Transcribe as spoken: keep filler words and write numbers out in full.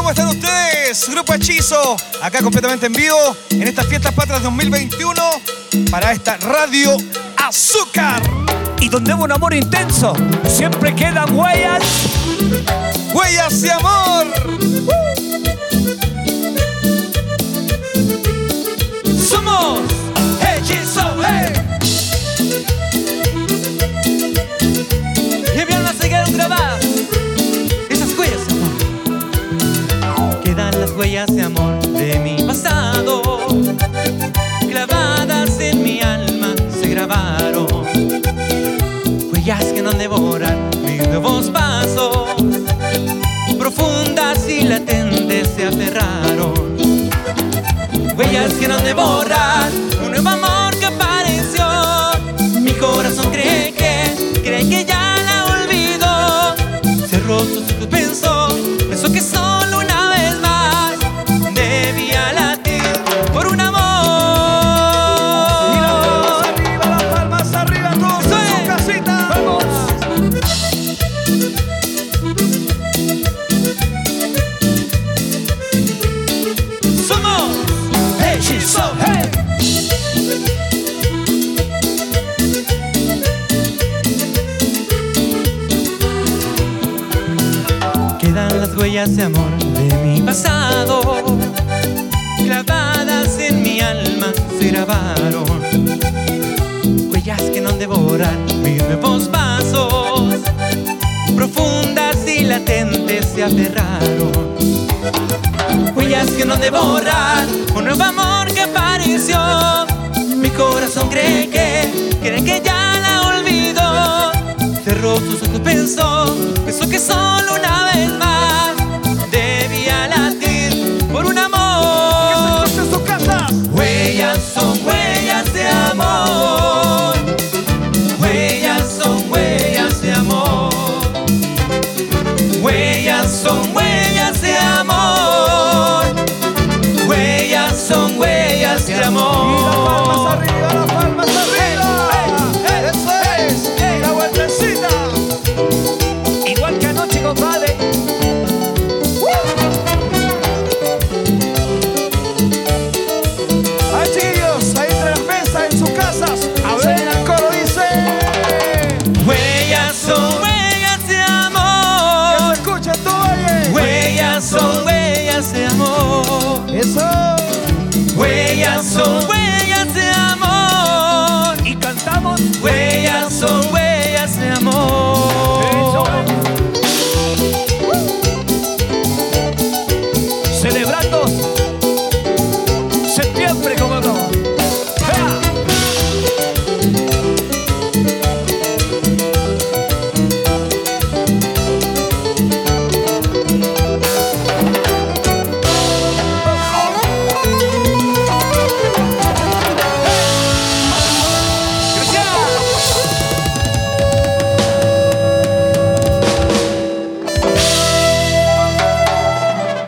¿Cómo están ustedes? Grupo Hechizo, acá completamente en vivo en estas Fiestas Patrias dos mil veintiuno para esta Radio Azúcar. Y donde hubo un amor intenso, siempre quedan huellas. Huellas de amor. Somos Hechizo, hey. Y bien las quedaron grabadas esas huellas de amor. Quedan las huellas de amor de mi pasado, clavadas en mi alma se grabaron. Huellas que no devoran mis nuevos pasos, profundas y latentes se aferraron. Huellas que no devoran un nuevo amor que apareció. Mi corazón cree que, cree que ya la olvidó. Cerró sus ojos, pensó, pensó que solo una vez más debía latir por un amor. Y las palmas arriba, las palmas arriba, todos en su casita. ¡Vamos! Somos Hechizo, hey. Quedan las huellas de amor de mi pasado, clavadas en mi alma se grabaron. Huellas que no devoran mis nuevos pasos, profundas y latentes se aferraron. Huellas que no devoran un nuevo amor que apareció. Mi corazón cree que, cree que ya la olvidó. Cerró sus ojos, pensó, pensó que solo una vez más debía latir por un amor. ¡Que se en sus casas! Huellas son huellas de amor. Huellas son huellas de amor. Huellas son huellas de amor.